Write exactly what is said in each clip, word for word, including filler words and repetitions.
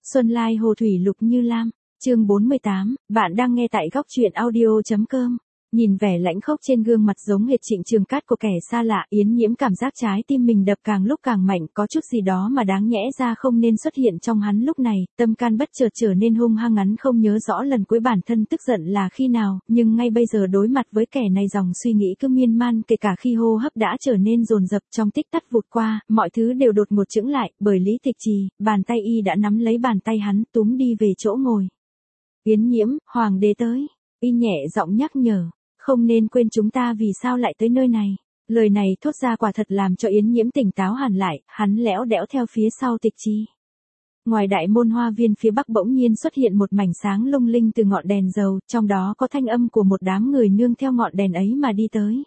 Xuân Lai Hồ Thủy Lục Như Lam, chương bốn mươi tám, bạn đang nghe tại góc truyện audio.com. Nhìn vẻ lãnh khốc trên gương mặt giống hệt Trịnh Trường Cát của kẻ xa lạ, Yến Nhiễm cảm giác trái tim mình đập càng lúc càng mạnh, có chút gì đó mà đáng nhẽ ra không nên xuất hiện trong hắn lúc này, tâm can bất chợt trở nên hung hăng, hắn không nhớ rõ lần cuối bản thân tức giận là khi nào, nhưng ngay bây giờ đối mặt với kẻ này dòng suy nghĩ cứ miên man, kể cả khi hô hấp đã trở nên dồn dập, trong tích tắc vụt qua, mọi thứ đều đột ngột chững lại, bởi Lý Tịch Trì, bàn tay y đã nắm lấy bàn tay hắn, túm đi về chỗ ngồi. Yến Nhiễm, hoàng đế tới, y nhẹ giọng nhắc nhở. Không nên quên chúng ta vì sao lại tới nơi này. Lời này thốt ra quả thật làm cho Yến Nhiễm tỉnh táo hẳn lại, hắn lẽo đẽo theo phía sau Tịch Trì. Ngoài đại môn hoa viên phía bắc bỗng nhiên xuất hiện một mảnh sáng lung linh từ ngọn đèn dầu, trong đó có thanh âm của một đám người nương theo ngọn đèn ấy mà đi tới.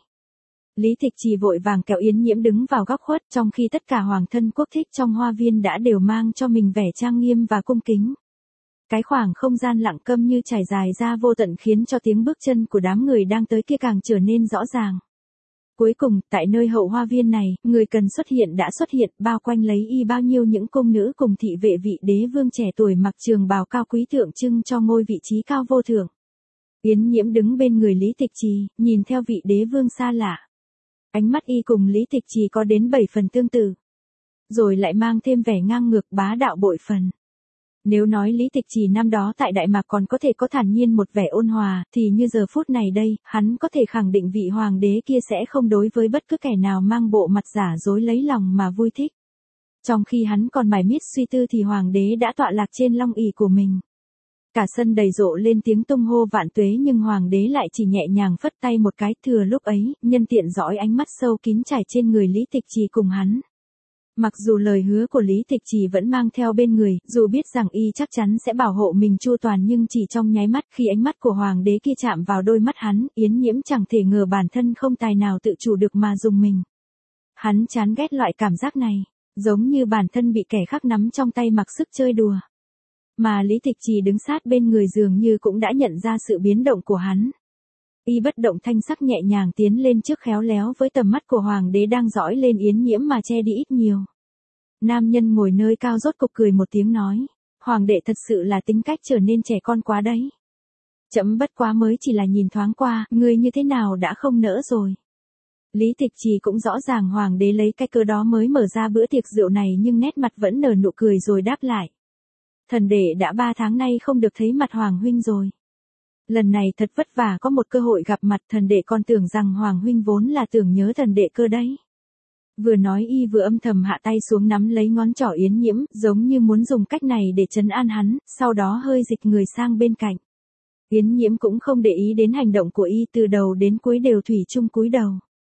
Lý Tịch Trì vội vàng kéo Yến Nhiễm đứng vào góc khuất, trong khi tất cả hoàng thân quốc thích trong hoa viên đã đều mang cho mình vẻ trang nghiêm và cung kính. Cái khoảng không gian lặng câm như trải dài ra vô tận khiến cho tiếng bước chân của đám người đang tới kia càng trở nên rõ ràng. Cuối cùng, tại nơi hậu hoa viên này, người cần xuất hiện đã xuất hiện, bao quanh lấy y bao nhiêu những cung nữ cùng thị vệ vị đế vương trẻ tuổi mặc trường bào cao quý tượng trưng cho ngôi vị trí cao vô thượng. Yến Nhiễm đứng bên người Lý Tịch Trì, nhìn theo vị đế vương xa lạ. Ánh mắt y cùng Lý Tịch Trì có đến bảy phần tương tự, rồi lại mang thêm vẻ ngang ngược bá đạo bội phần. Nếu nói Lý Tịch Trì năm đó tại Đại Mạc còn có thể có thản nhiên một vẻ ôn hòa, thì như giờ phút này đây, hắn có thể khẳng định vị hoàng đế kia sẽ không đối với bất cứ kẻ nào mang bộ mặt giả dối lấy lòng mà vui thích. Trong khi hắn còn mải miết suy tư thì hoàng đế đã tọa lạc trên long ỷ của mình. Cả sân đầy rộ lên tiếng tung hô vạn tuế, nhưng hoàng đế lại chỉ nhẹ nhàng phất tay một cái. Thừa lúc ấy, nhân tiện dõi ánh mắt sâu kín trải trên người Lý Tịch Trì cùng hắn. Mặc dù lời hứa của Lý Tịch Trì vẫn mang theo bên người, dù biết rằng y chắc chắn sẽ bảo hộ mình chu toàn, nhưng chỉ trong nháy mắt khi ánh mắt của hoàng đế kia chạm vào đôi mắt hắn, Yến Nhiễm chẳng thể ngờ bản thân không tài nào tự chủ được mà dùng mình. Hắn chán ghét loại cảm giác này, giống như bản thân bị kẻ khác nắm trong tay mặc sức chơi đùa. Mà Lý Tịch Trì đứng sát bên người dường như cũng đã nhận ra sự biến động của hắn. Y bất động thanh sắc nhẹ nhàng tiến lên trước, khéo léo với tầm mắt của hoàng đế đang dõi lên Yến Nhiễm mà che đi ít nhiều. Nam nhân ngồi nơi cao rốt cục cười một tiếng nói, hoàng đệ thật sự là tính cách trở nên trẻ con quá đấy. Chậm bất quá mới chỉ là nhìn thoáng qua, người như thế nào đã không nỡ rồi. Lý Tịch Trì cũng rõ ràng hoàng đế lấy cái cơ đó mới mở ra bữa tiệc rượu này, nhưng nét mặt vẫn nở nụ cười rồi đáp lại. Thần đệ đã ba tháng nay không được thấy mặt hoàng huynh rồi. Lần này thật vất vả có một cơ hội gặp mặt, thần đệ còn tưởng rằng hoàng huynh vốn là tưởng nhớ thần đệ cơ đấy. Vừa nói y vừa âm thầm hạ tay xuống nắm lấy ngón trỏ Yến Nhiễm, giống như muốn dùng cách này để trấn an hắn, sau đó hơi dịch người sang bên cạnh. Yến Nhiễm cũng không để ý đến hành động của y, từ đầu đến cuối đều thủy chung cúi đầu.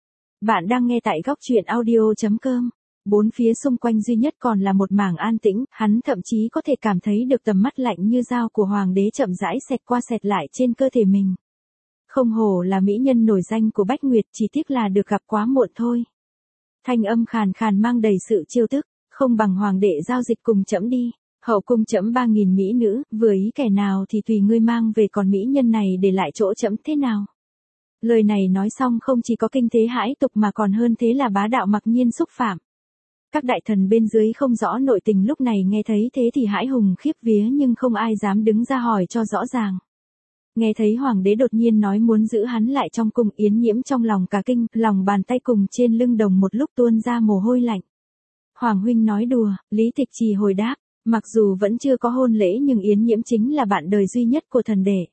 Bạn đang nghe tại góc truyện audio.com. Bốn phía xung quanh duy nhất còn là một mảng an tĩnh, hắn thậm chí có thể cảm thấy được tầm mắt lạnh như dao của hoàng đế chậm rãi xẹt qua xẹt lại trên cơ thể mình. Không hổ là mỹ nhân nổi danh của Bách Nguyệt, chỉ tiếc là được gặp quá muộn thôi. Thanh âm khàn khàn mang đầy sự trêu tức, không bằng hoàng đệ giao dịch cùng trẫm đi, hậu cung trẫm ba nghìn mỹ nữ, vừa ý kẻ nào thì tùy ngươi mang về, còn mỹ nhân này để lại chỗ trẫm thế nào. Lời này nói xong không chỉ có kinh thế hãi tục mà còn hơn thế là bá đạo mặc nhiên xúc phạm. Các đại thần bên dưới không rõ nội tình lúc này nghe thấy thế thì hãi hùng khiếp vía, nhưng không ai dám đứng ra hỏi cho rõ ràng. Nghe thấy hoàng đế đột nhiên nói muốn giữ hắn lại trong cung, Yến Nhiễm trong lòng cả kinh, lòng bàn tay cùng trên lưng đồng một lúc tuôn ra mồ hôi lạnh. Hoàng huynh nói đùa, Lý Tịch Trì hồi đáp, mặc dù vẫn chưa có hôn lễ nhưng Yến Nhiễm chính là bạn đời duy nhất của thần đệ.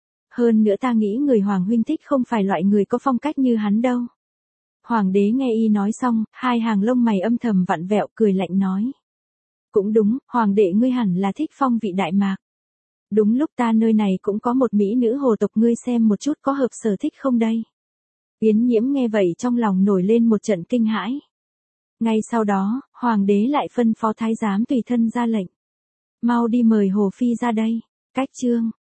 Hơn nữa ta nghĩ người hoàng huynh thích không phải loại người có phong cách như hắn đâu. Hoàng đế nghe y nói xong, hai hàng lông mày âm thầm vặn vẹo, cười lạnh nói. Cũng đúng, hoàng đệ ngươi hẳn là thích phong vị Đại Mạc. Đúng lúc ta nơi này cũng có một mỹ nữ hồ tộc, ngươi xem một chút có hợp sở thích không đây. Yến Nhiễm nghe vậy trong lòng nổi lên một trận kinh hãi. Ngay sau đó, hoàng đế lại phân phó thái giám tùy thân ra lệnh. Mau đi mời Hồ Phi ra đây. Cách chương.